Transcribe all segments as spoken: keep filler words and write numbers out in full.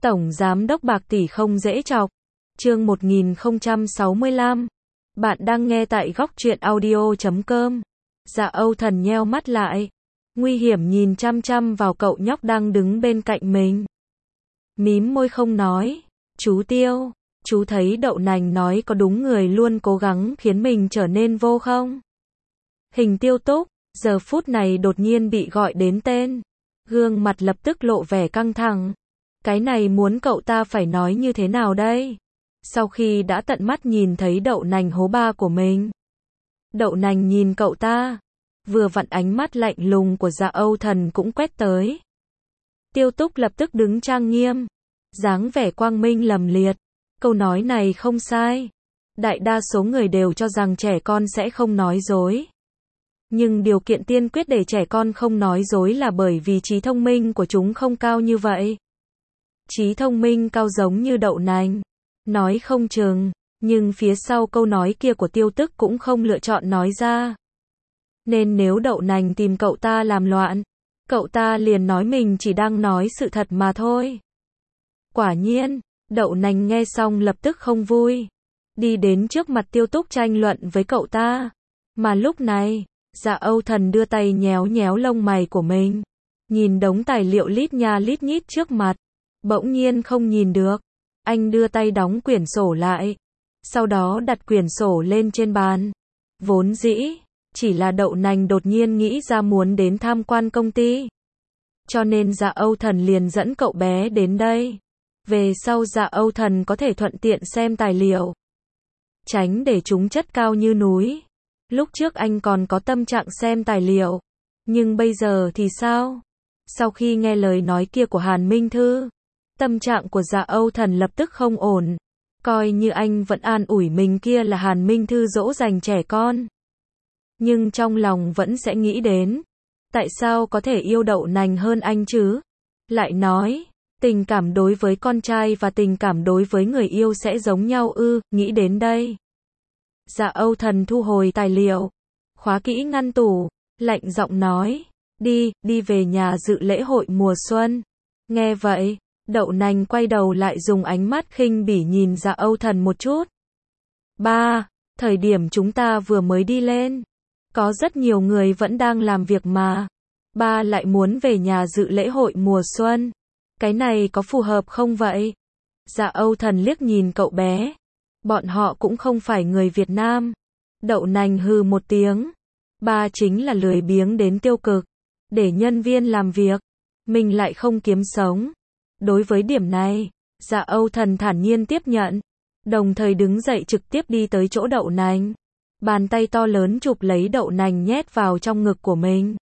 Tổng Giám đốc bạc tỷ không dễ chọc. Chương một nghìn không trăm sáu mươi lăm. Bạn đang nghe tại góc truyện audio chấm com. Dạ Âu Thần nheo mắt lại. Nguy hiểm nhìn chăm chăm vào cậu nhóc đang đứng bên cạnh mình. Mím môi không nói. Chú Tiêu, chú thấy đậu nành nói có đúng người luôn cố gắng khiến mình trở nên vô không? Hình Tiêu Túc, giờ phút này đột nhiên bị gọi đến tên. Gương mặt lập tức lộ vẻ căng thẳng. Cái này muốn cậu ta phải nói như thế nào đây? Sau khi đã tận mắt nhìn thấy đậu nành hố ba của mình. Đậu nành nhìn cậu ta. Vừa vặn ánh mắt lạnh lùng của Dạ Âu Thần cũng quét tới. Tiêu Túc lập tức đứng trang nghiêm. Dáng vẻ quang minh lầm liệt. Câu nói này không sai. Đại đa số người đều cho rằng trẻ con sẽ không nói dối. Nhưng điều kiện tiên quyết để trẻ con không nói dối là bởi vì trí thông minh của chúng không cao như vậy. Trí thông minh cao giống như đậu nành. Nói không chừng, nhưng phía sau câu nói kia của Tiêu Tức cũng không lựa chọn nói ra. Nên nếu đậu nành tìm cậu ta làm loạn, cậu ta liền nói mình chỉ đang nói sự thật mà thôi. Quả nhiên, đậu nành nghe xong lập tức không vui. Đi đến trước mặt Tiêu Túc tranh luận với cậu ta. Mà lúc này, Dạ Âu Thần đưa tay nhéo nhéo lông mày của mình. Nhìn đống tài liệu lít nha lít nhít trước mặt. Bỗng nhiên không nhìn được. Anh đưa tay đóng quyển sổ lại. Sau đó đặt quyển sổ lên trên bàn. Vốn dĩ, chỉ là đậu nành đột nhiên nghĩ ra muốn đến tham quan công ty. Cho nên Dạ Âu Thần liền dẫn cậu bé đến đây. Về sau Dạ Âu Thần có thể thuận tiện xem tài liệu. Tránh để chúng chất cao như núi. Lúc trước anh còn có tâm trạng xem tài liệu. Nhưng bây giờ thì sao? Sau khi nghe lời nói kia của Hàn Minh Thư, tâm trạng của Dạ Âu Thần lập tức không ổn. Coi như anh vẫn an ủi mình kia là Hàn Minh Thư dỗ dành trẻ con. Nhưng trong lòng vẫn sẽ nghĩ đến. Tại sao có thể yêu đậu nành hơn anh chứ? Lại nói, tình cảm đối với con trai và tình cảm đối với người yêu sẽ giống nhau ư? Nghĩ đến đây. Dạ Âu Thần thu hồi tài liệu. Khóa kỹ ngăn tủ. Lạnh giọng nói. Đi, đi về nhà dự lễ hội mùa xuân. Nghe vậy. Đậu nành quay đầu lại dùng ánh mắt khinh bỉ nhìn Dạ Âu Thần một chút. Ba, thời điểm chúng ta vừa mới đi lên. Có rất nhiều người vẫn đang làm việc mà. Ba lại muốn về nhà dự lễ hội mùa xuân. Cái này có phù hợp không vậy? Dạ Âu Thần liếc nhìn cậu bé. Bọn họ cũng không phải người Việt Nam. Đậu nành hừ một tiếng. Ba chính là lười biếng đến tiêu cực. Để nhân viên làm việc. Mình lại không kiếm sống. Đối với điểm này, Dạ Âu Thần thản nhiên tiếp nhận. Đồng thời đứng dậy trực tiếp đi tới chỗ đậu nành. Bàn tay to lớn chụp lấy đậu nành nhét vào trong ngực của mình.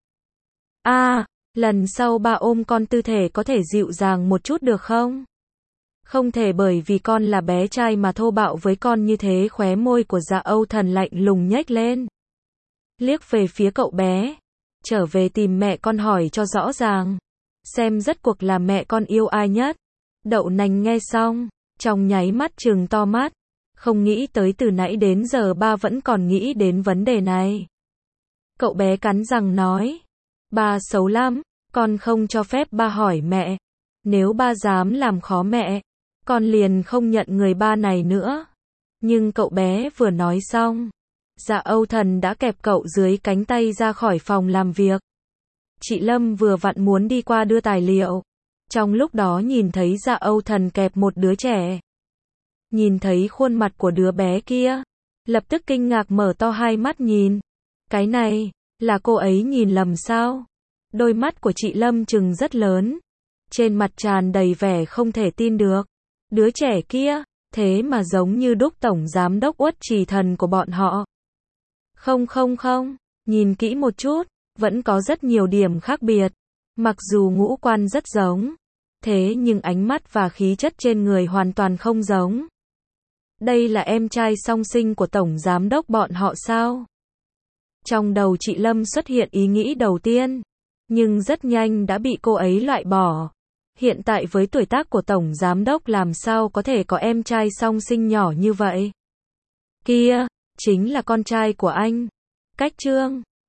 A, à, lần sau ba ôm con tư thể có thể dịu dàng một chút được không? Không thể bởi vì con là bé trai mà thô bạo với con như thế. Khóe môi của Dạ Âu Thần lạnh lùng nhếch lên. Liếc về phía cậu bé. Trở về tìm mẹ con hỏi cho rõ ràng. Xem rốt cuộc là mẹ con yêu ai nhất. Đậu nành nghe xong, trong nháy mắt trừng to mắt. Không nghĩ tới từ nãy đến giờ ba vẫn còn nghĩ đến vấn đề này. Cậu bé cắn răng nói. Ba xấu lắm, con không cho phép ba hỏi mẹ. Nếu ba dám làm khó mẹ, con liền không nhận người ba này nữa. Nhưng cậu bé vừa nói xong, Dạ Âu Thần đã kẹp cậu dưới cánh tay ra khỏi phòng làm việc. Chị Lâm vừa vặn muốn đi qua đưa tài liệu. Trong lúc đó nhìn thấy Dạ Âu Thần kẹp một đứa trẻ. Nhìn thấy khuôn mặt của đứa bé kia. Lập tức kinh ngạc mở to hai mắt nhìn. Cái này, là cô ấy nhìn lầm sao? Đôi mắt của chị Lâm trừng rất lớn. Trên mặt tràn đầy vẻ không thể tin được. Đứa trẻ kia, thế mà giống như đúc tổng giám đốc Uất Trì Thần của bọn họ. Không không không, nhìn kỹ một chút. Vẫn có rất nhiều điểm khác biệt. Mặc dù ngũ quan rất giống. Thế nhưng ánh mắt và khí chất trên người hoàn toàn không giống. Đây là em trai song sinh của tổng giám đốc bọn họ sao? Trong đầu chị Lâm xuất hiện ý nghĩ đầu tiên. Nhưng rất nhanh đã bị cô ấy loại bỏ. Hiện tại với tuổi tác của tổng giám đốc làm sao có thể có em trai song sinh nhỏ như vậy? Kia, chính là con trai của anh. Cách Trương.